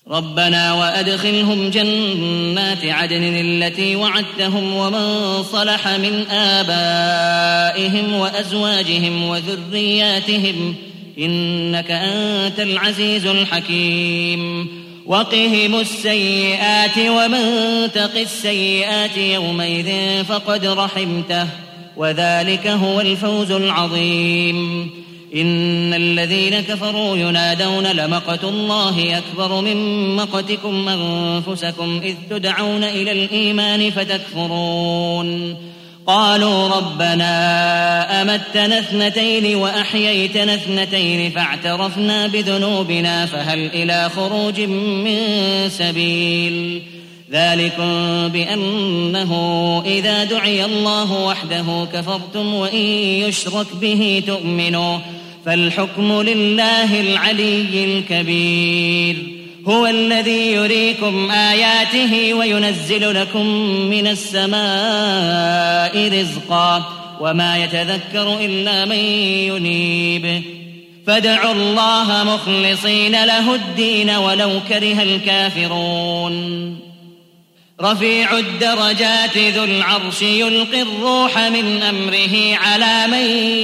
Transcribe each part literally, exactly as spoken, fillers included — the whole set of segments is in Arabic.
ربنا وأدخلهم جنات عدن التي وعدتهم ومن صلح من آبائهم وأزواجهم وذرياتهم إنك أنت العزيز الحكيم وقهم السيئات ومن تق السيئات يومئذ فقد رحمته وذلك هو الفوز العظيم إن الذين كفروا ينادون لمقت الله أكبر من مقتكم أنفسكم إذ تدعون إلى الإيمان فتكفرون قالوا ربنا أمتنا اثنتين وأحييتنا اثنتين فاعترفنا بذنوبنا فهل إلى خروج من سبيل ذلكم بأنه إذا دعي الله وحده كفرتم وإن يشرك به تؤمنوا فالحكم لله العلي الكبير هو الذي يريكم آياته وينزل لكم من السماء رزقا وما يتذكر إلا من ينيب فادعوا الله مخلصين له الدين ولو كره الكافرون رفيع الدرجات ذو العرش يلقي الروح من أمره على من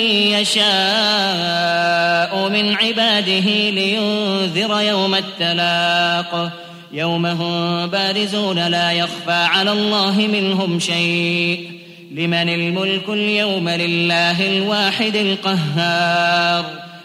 يشاء من عباده لينذر يوم التلاق يوم هم بارزون لا يخفى على الله منهم شيء لمن الملك اليوم لله الواحد القهار